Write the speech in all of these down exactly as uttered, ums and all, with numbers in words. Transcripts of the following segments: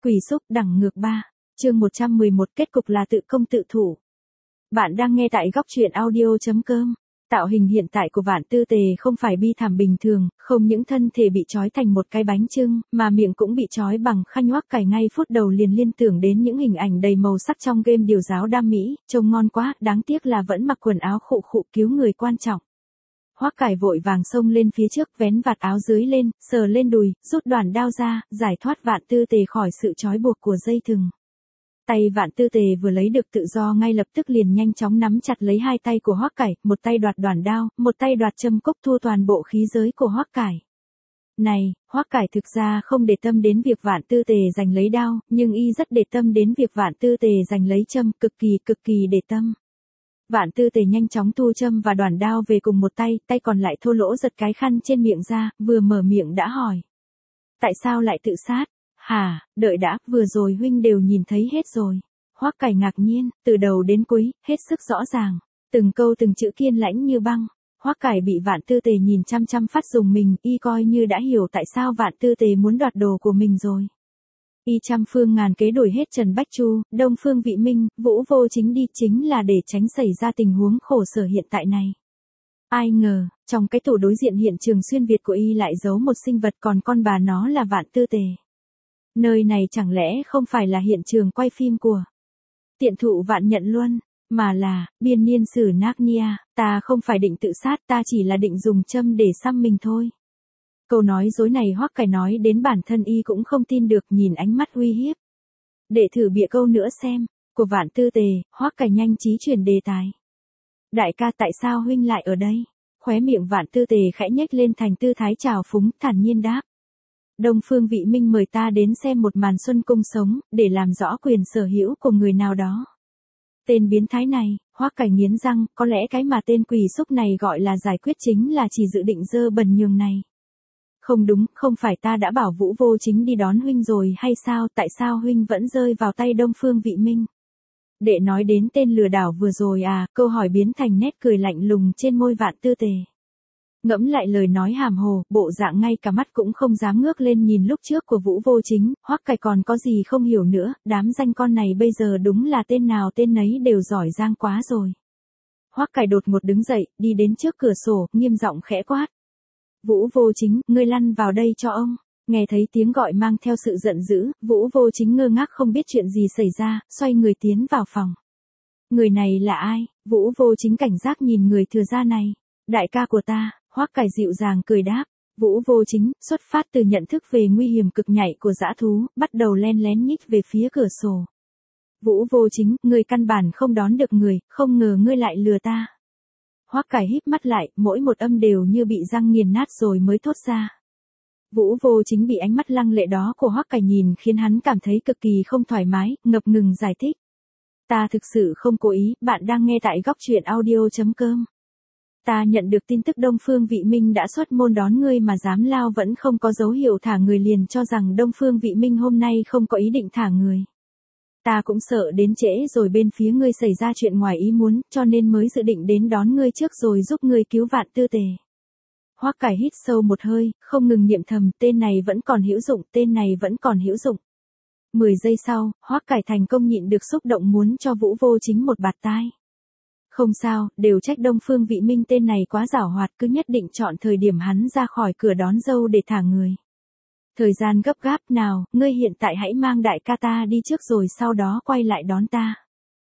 Quỷ xúc đẳng ngược ba, chương một trăm mười một kết cục là tự công tự thủ. Bạn đang nghe tại góc truyện audio.com. Tạo hình hiện tại của Vạn Tư Tề không phải bi thảm bình thường, không những thân thể bị trói thành một cái bánh chưng, mà miệng cũng bị trói bằng khăn nhoác cải. Ngay phút đầu liền liên tưởng đến những hình ảnh đầy màu sắc trong game điều giáo đam mỹ, trông ngon quá, đáng tiếc là vẫn mặc quần áo khụ khụ cứu người quan trọng. Hoắc Cải vội vàng xông lên phía trước, vén vạt áo dưới lên, sờ lên đùi, rút đoàn đao ra, giải thoát Vạn Tư Tề khỏi sự trói buộc của dây thừng. Tay Vạn Tư Tề vừa lấy được tự do ngay lập tức liền nhanh chóng nắm chặt lấy hai tay của Hoắc Cải, một tay đoạt đoàn đao, một tay đoạt châm cốc, thua toàn bộ khí giới của Hoắc Cải. Này, Hoắc Cải thực ra không để tâm đến việc Vạn Tư Tề giành lấy đao, nhưng y rất để tâm đến việc Vạn Tư Tề giành lấy châm, cực kỳ cực kỳ để tâm. Vạn Tư Tề nhanh chóng thu châm và đoàn đao về cùng một tay, tay còn lại thô lỗ giật cái khăn trên miệng ra, vừa mở miệng đã hỏi. Tại sao lại tự sát? Hả, đợi đã, vừa rồi huynh đều nhìn thấy hết rồi. Hoắc Cải ngạc nhiên, từ đầu đến cuối, hết sức rõ ràng, từng câu từng chữ kiên lãnh như băng. Hoắc Cải bị Vạn Tư Tề nhìn chăm chăm phát dùng mình, y coi như đã hiểu tại sao Vạn Tư Tề muốn đoạt đồ của mình rồi. Y trăm phương ngàn kế đuổi hết Trần Bách Chu, Đông Phương Vị Minh, Vũ Vô Chính đi chính là để tránh xảy ra tình huống khổ sở hiện tại này. Ai ngờ, trong cái tủ đối diện hiện trường xuyên Việt của y lại giấu một sinh vật, còn con bà nó là Vạn Tư Tề. Nơi này chẳng lẽ không phải là hiện trường quay phim của Tiện Thụ Vạn Nhận Luân, mà là Biên Niên Sử Narnia. Ta không phải định tự sát, ta chỉ là định dùng châm để xăm mình thôi. Câu nói dối này Hoắc Cải nói đến bản thân y cũng không tin được, nhìn ánh mắt uy hiếp. Để thử bịa câu nữa xem, của Vạn Tư Tề, Hoắc Cải nhanh trí chuyển đề tài. Đại ca, tại sao huynh lại ở đây? Khóe miệng Vạn Tư Tề khẽ nhếch lên thành tư thái trào phúng, thản nhiên đáp. Đông Phương Vị Minh mời ta đến xem một màn xuân cung sống, để làm rõ quyền sở hữu của người nào đó. Tên biến thái này, Hoắc Cải nghiến răng, có lẽ cái mà tên quỷ xúc này gọi là giải quyết chính là chỉ dự định dơ bẩn nhường này. Không đúng, không phải ta đã bảo Vũ Vô Chính đi đón huynh rồi hay sao, tại sao huynh vẫn rơi vào tay Đông Phương Vị Minh? Đệ nói đến tên lừa đảo vừa rồi à, câu hỏi biến thành nét cười lạnh lùng trên môi Vạn Tư Tề. Ngẫm lại lời nói hàm hồ, bộ dạng ngay cả mắt cũng không dám ngước lên nhìn lúc trước của Vũ Vô Chính, Hoắc Cải còn có gì không hiểu nữa, đám danh con này bây giờ đúng là tên nào tên nấy đều giỏi giang quá rồi. Hoắc Cải đột ngột đứng dậy, đi đến trước cửa sổ, nghiêm giọng khẽ quát. Vũ Vô Chính, ngươi lăn vào đây cho ông. Nghe thấy tiếng gọi mang theo sự giận dữ, Vũ Vô Chính ngơ ngác không biết chuyện gì xảy ra, xoay người tiến vào phòng. Người này là ai? Vũ Vô Chính cảnh giác nhìn người thừa gia này. Đại ca của ta. Hoắc Cải dịu dàng cười đáp. Vũ Vô Chính, xuất phát từ nhận thức về nguy hiểm cực nhạy của dã thú, bắt đầu len lén nhích về phía cửa sổ. Vũ Vô Chính, ngươi căn bản không đón được người, không ngờ ngươi lại lừa ta. Hoắc Cải híp mắt lại, mỗi một âm đều như bị răng nghiền nát rồi mới thốt ra. Vũ Vô Chính bị ánh mắt lăng lệ đó của Hoắc Cải nhìn khiến hắn cảm thấy cực kỳ không thoải mái, ngập ngừng giải thích. Ta thực sự không cố ý, bạn đang nghe tại góc truyện audio.com. Ta nhận được tin tức Đông Phương Vị Minh đã xuất môn đón ngươi mà dám lao, vẫn không có dấu hiệu thả người, liền cho rằng Đông Phương Vị Minh hôm nay không có ý định thả người. Ta cũng sợ đến trễ rồi bên phía ngươi xảy ra chuyện ngoài ý muốn, cho nên mới dự định đến đón ngươi trước rồi giúp ngươi cứu Vạn Tư Tề. Hoắc Cải hít sâu một hơi, không ngừng niệm thầm, tên này vẫn còn hữu dụng, tên này vẫn còn hữu dụng. Mười giây sau, Hoắc Cải thành công nhịn được xúc động muốn cho Vũ Vô Chính một bạt tai. Không sao, đều trách Đông Phương Vị Minh tên này quá giảo hoạt, cứ nhất định chọn thời điểm hắn ra khỏi cửa đón dâu để thả người. Thời gian gấp gáp, nào, ngươi hiện tại hãy mang đại ca ta đi trước rồi sau đó quay lại đón ta.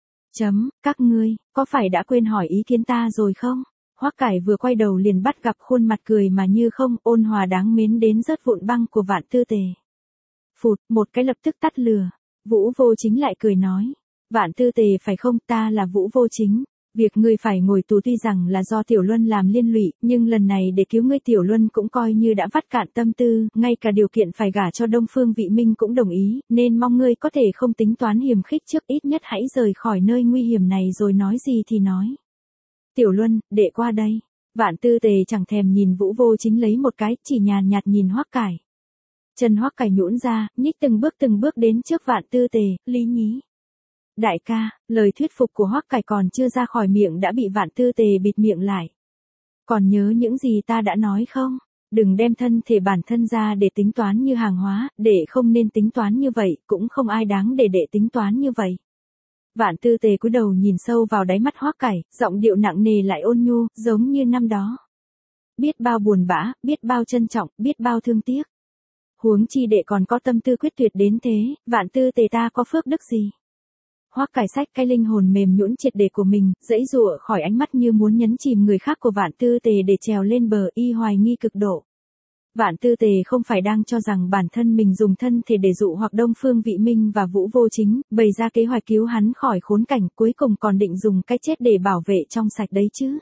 Chấm, các ngươi, có phải đã quên hỏi ý kiến ta rồi không? Hoắc Cải vừa quay đầu liền bắt gặp khuôn mặt cười mà như không, ôn hòa đáng mến đến rớt vụn băng của Vạn Tư Tề. Phụt, một cái lập tức tắt lửa. Vũ Vô Chính lại cười nói. Vạn Tư Tề phải không, ta là Vũ Vô Chính. Việc ngươi phải ngồi tù tuy rằng là do Tiểu Luân làm liên lụy, nhưng lần này để cứu ngươi Tiểu Luân cũng coi như đã vắt cạn tâm tư, ngay cả điều kiện phải gả cho Đông Phương Vị Minh cũng đồng ý, nên mong ngươi có thể không tính toán hiềm khích trước, ít nhất hãy rời khỏi nơi nguy hiểm này rồi nói gì thì nói. Tiểu Luân, đệ qua đây. Vạn Tư Tề chẳng thèm nhìn Vũ Vô Chính lấy một cái, chỉ nhàn nhạt nhìn Hoắc Cải. Chân Hoắc Cải nhũn ra, nhích từng bước từng bước đến trước Vạn Tư Tề, lý nhí. Đại ca, lời thuyết phục của Hoắc Cải còn chưa ra khỏi miệng đã bị Vạn Tư Tề bịt miệng lại. Còn nhớ những gì ta đã nói không? Đừng đem thân thể bản thân ra để tính toán như hàng hóa, để không nên tính toán như vậy, cũng không ai đáng để để tính toán như vậy. Vạn Tư Tề cúi đầu nhìn sâu vào đáy mắt Hoắc Cải, giọng điệu nặng nề lại ôn nhu, giống như năm đó. Biết bao buồn bã, biết bao trân trọng, biết bao thương tiếc. Huống chi đệ còn có tâm tư quyết tuyệt đến thế, Vạn Tư Tề ta có phước đức gì? Hoắc Cải xách cái linh hồn mềm nhũn triệt để của mình, dãy dụa khỏi ánh mắt như muốn nhấn chìm người khác của Vạn Tư Tề để trèo lên bờ, y hoài nghi cực độ. Vạn Tư Tề không phải đang cho rằng bản thân mình dùng thân thể để dụ hoặc Đông Phương Vị Minh và Vũ Vô Chính, bày ra kế hoạch cứu hắn khỏi khốn cảnh, cuối cùng còn định dùng cái chết để bảo vệ trong sạch đấy chứ.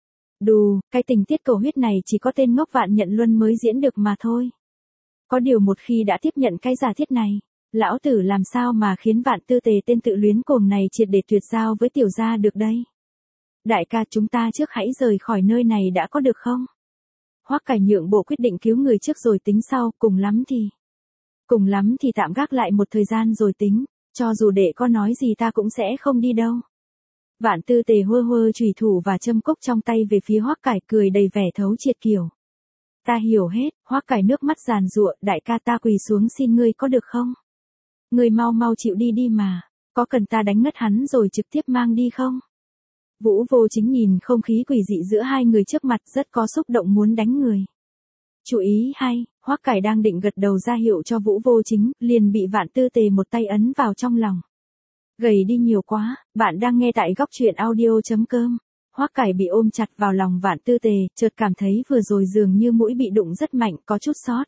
Đù, cái tình tiết cầu huyết này chỉ có tên ngốc Vạn Nhận Luân mới diễn được mà thôi. Có điều một khi đã tiếp nhận cái giả thiết này, lão tử làm sao mà khiến Vạn Tư Tề tên tự luyến cuồng này triệt để tuyệt giao với tiểu gia được đây? Đại ca, chúng ta trước hãy rời khỏi nơi này đã có được không? Hoắc Cải nhượng bộ quyết định cứu người trước rồi tính sau, cùng lắm thì. Cùng lắm thì tạm gác lại một thời gian rồi tính, cho dù đệ có nói gì ta cũng sẽ không đi đâu. Vạn Tư Tề hơ hơ chùy thủ và châm cúc trong tay về phía Hoắc Cải, cười đầy vẻ thấu triệt kiểu. Ta hiểu hết. Hoắc Cải nước mắt giàn giụa, đại ca ta quỳ xuống xin ngươi có được không? Ngươi mau mau chịu đi đi mà, có cần ta đánh ngất hắn rồi trực tiếp mang đi không? Vũ Vô Chính nhìn không khí quỷ dị giữa hai người trước mặt rất có xúc động muốn đánh người. Chú ý hay, Hoắc Cải đang định gật đầu ra hiệu cho Vũ Vô Chính, liền bị Vạn Tư Tề một tay ấn vào trong lòng. Gầy đi nhiều quá, bạn đang nghe tại góc truyện audio chấm com. Hoắc Cải bị ôm chặt vào lòng Vạn Tư Tề, chợt cảm thấy vừa rồi dường như mũi bị đụng rất mạnh, có chút sót.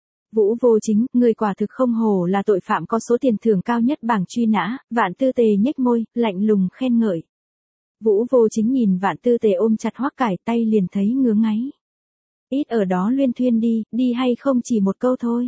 Vũ Vô Chính, người quả thực không hổ là tội phạm có số tiền thưởng cao nhất bảng truy nã. Vạn Tư Tề nhếch môi, lạnh lùng khen ngợi. Vũ Vô Chính nhìn Vạn Tư Tề ôm chặt Hoắc Cải, tay liền thấy ngứa ngáy. Ít ở đó luyên thuyên đi, đi hay không chỉ một câu thôi.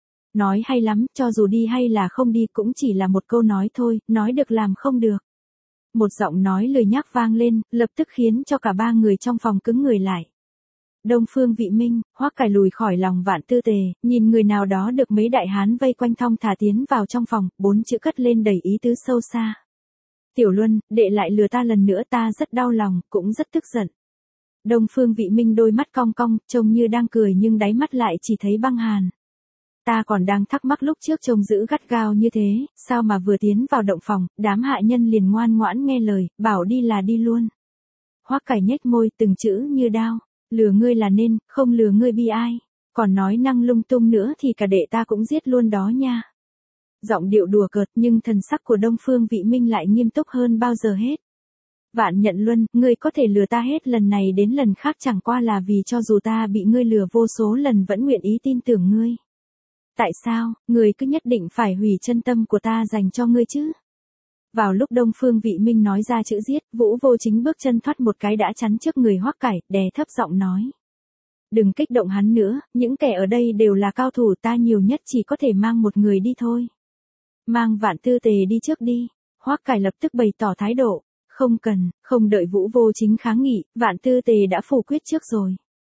Nói hay lắm, cho dù đi hay là không đi cũng chỉ là một câu nói thôi, nói được làm không được. Một giọng nói lười nhác vang lên, lập tức khiến cho cả ba người trong phòng cứng người lại. Đông Phương Vị Minh. Hoắc Cải lùi khỏi lòng Vạn Tư Tề, nhìn người nào đó được mấy đại hán vây quanh thong thả tiến vào trong phòng, bốn chữ cất lên đầy ý tứ sâu xa. Tiểu Luân, đệ lại lừa ta lần nữa, ta rất đau lòng, cũng rất tức giận. Đông Phương Vị Minh đôi mắt cong cong, trông như đang cười nhưng đáy mắt lại chỉ thấy băng hàn. Ta còn đang thắc mắc lúc trước trông giữ gắt gao như thế, sao mà vừa tiến vào động phòng, đám hạ nhân liền ngoan ngoãn nghe lời, bảo đi là đi luôn. Hoắc Cải nhếch môi, từng chữ như đao, lừa ngươi là nên, không lừa ngươi bi ai, còn nói năng lung tung nữa thì cả đệ ta cũng giết luôn đó nha. Giọng điệu đùa cợt nhưng thần sắc của Đông Phương Vị Minh lại nghiêm túc hơn bao giờ hết. Vạn Nhận Luân, ngươi có thể lừa ta hết lần này đến lần khác chẳng qua là vì cho dù ta bị ngươi lừa vô số lần vẫn nguyện ý tin tưởng ngươi. Tại sao, ngươi cứ nhất định phải hủy chân tâm của ta dành cho ngươi chứ? Vào lúc Đông Phương Vị Minh nói ra chữ giết, Vũ Vô Chính bước chân thoát một cái đã chắn trước người Hoắc Cải, đè thấp giọng nói. Đừng kích động hắn nữa, những kẻ ở đây đều là cao thủ, ta nhiều nhất chỉ có thể mang một người đi thôi. Mang Vạn Tư Tề đi trước đi. Hoắc Cải lập tức bày tỏ thái độ. Không cần, không đợi Vũ Vô Chính kháng nghị, Vạn Tư Tề đã phủ quyết trước rồi.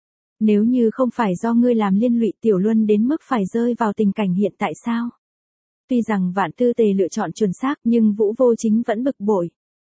Nếu như không phải do ngươi làm liên lụy Tiểu Luân đến mức phải rơi vào tình cảnh hiện tại sao? Tuy rằng Vạn Tư Tề lựa chọn chuẩn xác nhưng Vũ Vô Chính vẫn bực bội.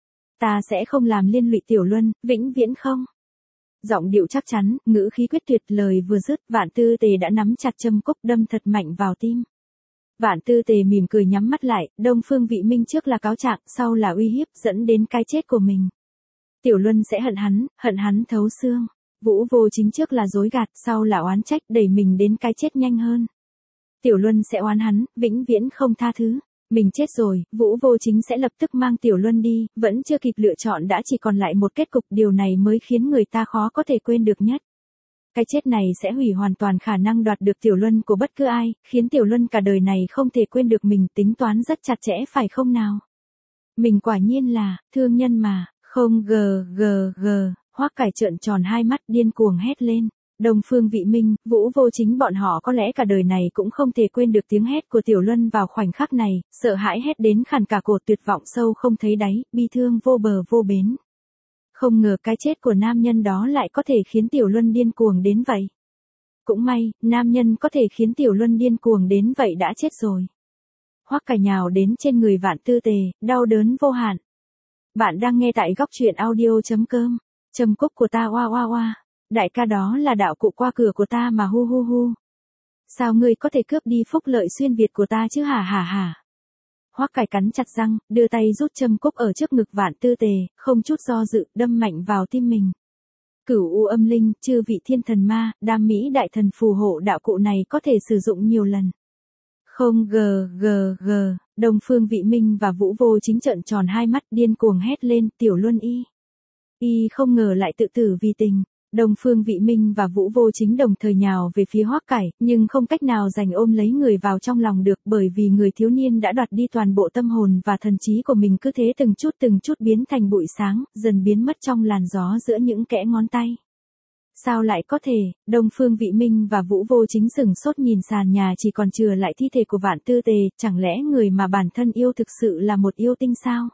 Ta sẽ không làm liên lụy Tiểu Luân, vĩnh viễn không. Giọng điệu chắc chắn, ngữ khí quyết tuyệt, lời vừa dứt, Vạn Tư Tề đã nắm chặt châm cúc đâm thật mạnh vào tim. Vạn Tư Tề mỉm cười nhắm mắt lại, Đông Phương Vị Minh trước là cáo trạng, sau là uy hiếp, dẫn đến cái chết của mình. Tiểu Luân sẽ hận hắn, hận hắn thấu xương. Vũ Vô Chính trước là dối gạt, sau là oán trách, đẩy mình đến cái chết nhanh hơn. Tiểu Luân sẽ oán hắn, vĩnh viễn không tha thứ. Mình chết rồi, Vũ Vô Chính sẽ lập tức mang Tiểu Luân đi, vẫn chưa kịp lựa chọn đã chỉ còn lại một kết cục, điều này mới khiến người ta khó có thể quên được nhất. Cái chết này sẽ hủy hoàn toàn khả năng đoạt được Tiểu Luân của bất cứ ai, khiến Tiểu Luân cả đời này không thể quên được mình, tính toán rất chặt chẽ phải không nào? Mình quả nhiên là, thương nhân mà, không gờ gờ gờ, Hoắc Cải trợn tròn hai mắt điên cuồng hét lên. Đông Phương Vị Minh, Vũ Vô Chính bọn họ có lẽ cả đời này cũng không thể quên được tiếng hét của Tiểu Luân vào khoảnh khắc này, sợ hãi hét đến khàn cả cổ, tuyệt vọng sâu không thấy đáy, bi thương vô bờ vô bến. Không ngờ cái chết của nam nhân đó lại có thể khiến Tiểu Luân điên cuồng đến vậy. Cũng may, nam nhân có thể khiến Tiểu Luân điên cuồng đến vậy đã chết rồi. Hoắc Cải nhào đến trên người Vạn Tư Tề, đau đớn vô hạn. Bạn đang nghe tại góc truyện audio chấm com. Trầm cúc của ta oa oa oa. Đại ca đó là đạo cụ qua cửa của ta mà hu hu hu. Sao ngươi có thể cướp đi phúc lợi xuyên Việt của ta chứ hả hả hả. Hoắc Cải cắn chặt răng, đưa tay rút châm cúc ở trước ngực Vạn Tư Tề, không chút do dự, đâm mạnh vào tim mình. Cửu U âm linh, chư vị thiên thần ma, đam mỹ đại thần phù hộ đạo cụ này có thể sử dụng nhiều lần. Không gờ gờ gờ, Đông Phương Vị Minh và Vũ Vô Chính trợn tròn hai mắt điên cuồng hét lên, Tiểu Luân y. Y không ngờ lại tự tử vì tình. Đông Phương Vị Minh và Vũ Vô Chính đồng thời nhào về phía Hoắc Cải, nhưng không cách nào giành ôm lấy người vào trong lòng được, bởi vì người thiếu niên đã đoạt đi toàn bộ tâm hồn và thần trí của mình, cứ thế từng chút từng chút biến thành bụi sáng, dần biến mất trong làn gió giữa những kẽ ngón tay. Sao lại có thể? Đông Phương Vị Minh và Vũ Vô Chính sửng sốt nhìn sàn nhà chỉ còn chừa lại thi thể của Vạn Tư Tề, chẳng lẽ người mà bản thân yêu thực sự là một yêu tinh sao?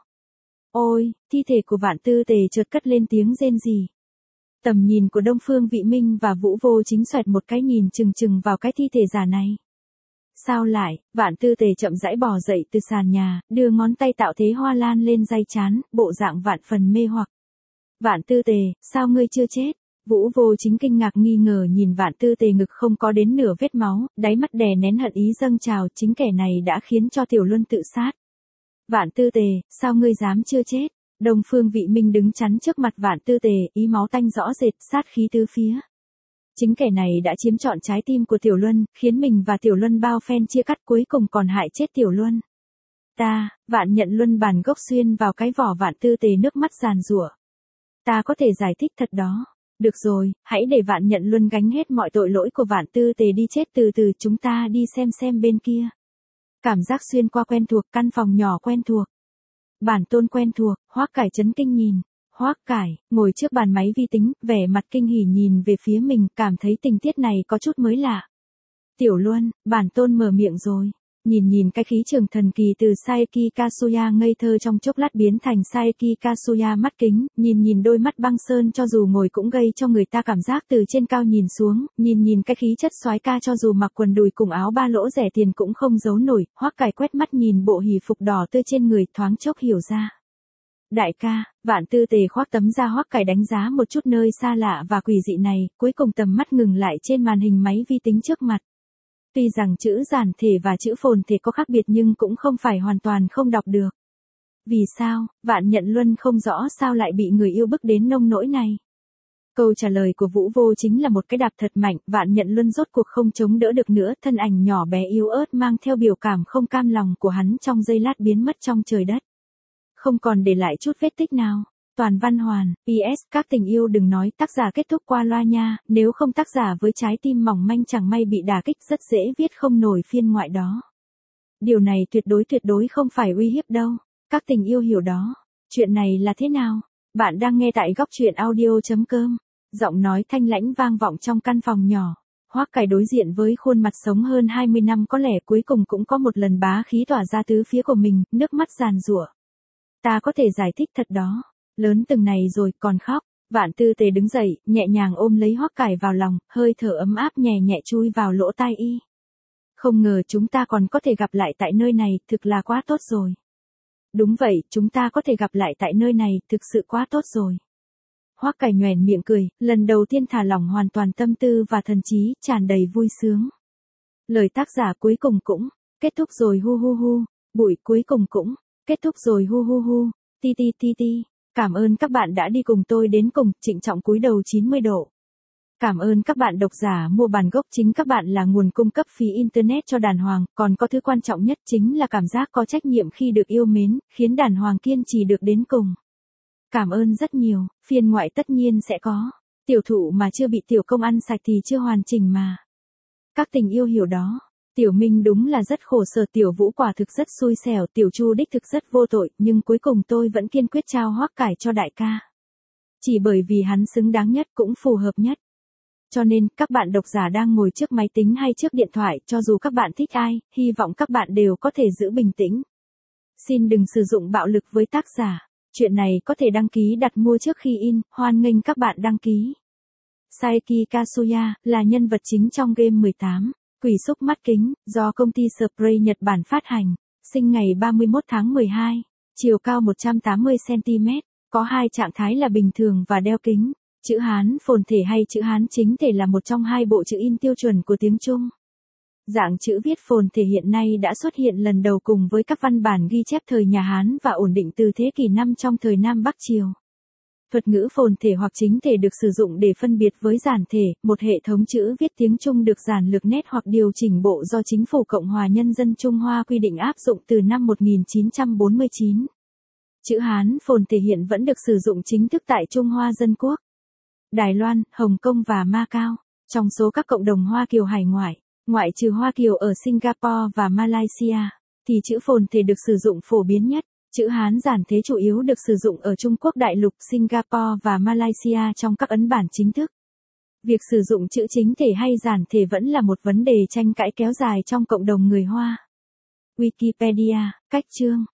Ôi, thi thể của Vạn Tư Tề chợt cất lên tiếng rên rỉ. Tầm nhìn của Đông Phương Vị Minh và Vũ Vô Chính xoẹt một cái nhìn chừng chừng vào cái thi thể giả này. Sao lại? Vạn Tư Tề chậm rãi bò dậy từ sàn nhà, đưa ngón tay tạo thế hoa lan lên day trán, bộ dạng vạn phần mê hoặc. Vạn Tư Tề, sao ngươi chưa chết? Vũ Vô Chính kinh ngạc nghi ngờ nhìn Vạn Tư Tề ngực không có đến nửa vết máu, đáy mắt đè nén hận ý dâng trào, chính kẻ này đã khiến cho Tiểu Luân tự sát. Vạn Tư Tề, sao ngươi dám chưa chết? Đông Phương Vị Minh đứng chắn trước mặt Vạn Tư Tề, ý máu tanh rõ rệt, sát khí tứ phía. Chính kẻ này đã chiếm trọn trái tim của Tiểu Luân, khiến mình và Tiểu Luân bao phen chia cắt, cuối cùng còn hại chết Tiểu Luân. Ta, Vạn Nhận Luân bàn gốc xuyên vào cái vỏ Vạn Tư Tề, nước mắt giàn giụa. Ta có thể giải thích thật đó. Được rồi, hãy để Vạn Nhận Luân gánh hết mọi tội lỗi của Vạn Tư Tề đi chết từ từ, chúng ta đi xem xem bên kia. Cảm giác xuyên qua quen thuộc, căn phòng nhỏ quen thuộc. Bản tôn quen thuộc, Hoắc Cải chấn kinh nhìn. Hoắc Cải, ngồi trước bàn máy vi tính, vẻ mặt kinh hỉ nhìn về phía mình, cảm thấy tình tiết này có chút mới lạ. Tiểu Luân, bản tôn mở miệng rồi. Nhìn nhìn cái khí trường thần kỳ từ Saeki Kasuya ngây thơ trong chốc lát biến thành Saeki Kasuya mắt kính, nhìn nhìn đôi mắt băng sơn cho dù ngồi cũng gây cho người ta cảm giác từ trên cao nhìn xuống, nhìn nhìn cái khí chất soái ca cho dù mặc quần đùi cùng áo ba lỗ rẻ tiền cũng không giấu nổi, Hoắc Cải quét mắt nhìn bộ hỉ phục đỏ tươi trên người, thoáng chốc hiểu ra. Đại ca, Vạn Tư Tề khoác tấm da Hoắc Cải đánh giá một chút nơi xa lạ và quỷ dị này, cuối cùng tầm mắt ngừng lại trên màn hình máy vi tính trước mặt. Tuy rằng chữ giản thể và chữ phồn thể có khác biệt nhưng cũng không phải hoàn toàn không đọc được. Vì sao, Vạn Nhận Luân không rõ sao lại bị người yêu bức đến nông nỗi này. Câu trả lời của Vũ Vô chính là một cái đạp thật mạnh, Vạn Nhận Luân rốt cuộc không chống đỡ được nữa, thân ảnh nhỏ bé yếu ớt mang theo biểu cảm không cam lòng của hắn trong giây lát biến mất trong trời đất. Không còn để lại chút vết tích nào. Toàn văn hoàn, pê ét các tình yêu đừng nói tác giả kết thúc qua loa nha, nếu không tác giả với trái tim mỏng manh chẳng may bị đả kích rất dễ viết không nổi phiên ngoại đó. Điều này tuyệt đối tuyệt đối không phải uy hiếp đâu, các tình yêu hiểu đó. Chuyện này là thế nào? Bạn đang nghe tại góc truyện audio chấm com. Giọng nói thanh lãnh vang vọng trong căn phòng nhỏ. Hoắc Cải đối diện với khuôn mặt sống hơn hai mươi năm có lẽ cuối cùng cũng có một lần bá khí tỏa ra tứ phía của mình, nước mắt giàn giụa. Ta có thể giải thích thật đó. Lớn từng này rồi còn khóc. Vạn Tư Tề đứng dậy, nhẹ nhàng ôm lấy Hoắc Cải vào lòng, hơi thở ấm áp nhẹ nhẹ chui vào lỗ tai y. Không ngờ chúng ta còn có thể gặp lại tại nơi này, thực là quá tốt rồi. Đúng vậy, chúng ta có thể gặp lại tại nơi này, thực sự quá tốt rồi. Hoắc Cải nhoẻn miệng cười, lần đầu tiên thả lỏng hoàn toàn tâm tư và thần trí, tràn đầy vui sướng. Lời tác giả cuối cùng cũng kết thúc rồi hu hu hu, buổi cuối cùng cũng kết thúc rồi hu hu hu, ti ti ti ti. Cảm ơn các bạn đã đi cùng tôi đến cùng, trịnh trọng cúi đầu chín mươi độ. Cảm ơn các bạn độc giả mua bản gốc, chính các bạn là nguồn cung cấp phí Internet cho đàn hoàng, còn có thứ quan trọng nhất chính là cảm giác có trách nhiệm khi được yêu mến, khiến đàn hoàng kiên trì được đến cùng. Cảm ơn rất nhiều, phiên ngoại tất nhiên sẽ có. Tiểu thụ mà chưa bị tiểu công ăn sạch thì chưa hoàn chỉnh mà. Các tình yêu hiểu đó. Tiểu Minh đúng là rất khổ sở, Tiểu Vũ quả thực rất xui xẻo, Tiểu Chu đích thực rất vô tội, nhưng cuối cùng tôi vẫn kiên quyết trao Hoắc Cải cho đại ca. Chỉ bởi vì hắn xứng đáng nhất cũng phù hợp nhất. Cho nên, các bạn độc giả đang ngồi trước máy tính hay trước điện thoại, cho dù các bạn thích ai, hy vọng các bạn đều có thể giữ bình tĩnh. Xin đừng sử dụng bạo lực với tác giả. Chuyện này có thể đăng ký đặt mua trước khi in, hoan nghênh các bạn đăng ký. Saeki Kasuya là nhân vật chính trong game mười tám. Quỷ xúc mắt kính, do công ty Spray Nhật Bản phát hành, sinh ngày ba mươi mốt tháng mười hai, chiều cao một trăm tám mươi xăng ti mét, có hai trạng thái là bình thường và đeo kính. Chữ Hán phồn thể hay chữ Hán chính thể là một trong hai bộ chữ in tiêu chuẩn của tiếng Trung. Dạng chữ viết phồn thể hiện nay đã xuất hiện lần đầu cùng với các văn bản ghi chép thời nhà Hán và ổn định từ thế kỷ năm trong thời Nam Bắc Triều. Thuật ngữ phồn thể hoặc chính thể được sử dụng để phân biệt với giản thể, một hệ thống chữ viết tiếng Trung được giản lược nét hoặc điều chỉnh bộ do Chính phủ Cộng hòa Nhân dân Trung Hoa quy định áp dụng từ năm một nghìn chín trăm bốn mươi chín. Chữ Hán phồn thể hiện vẫn được sử dụng chính thức tại Trung Hoa Dân Quốc, Đài Loan, Hồng Kông và Macau. Trong số các cộng đồng Hoa Kiều hải ngoại, ngoại trừ Hoa Kiều ở Singapore và Malaysia, thì chữ phồn thể được sử dụng phổ biến nhất. Chữ Hán giản thế chủ yếu được sử dụng ở Trung Quốc đại lục, Singapore và Malaysia trong các ấn bản chính thức. Việc sử dụng chữ chính thể hay giản thể vẫn là một vấn đề tranh cãi kéo dài trong cộng đồng người Hoa. Wikipedia, cách chương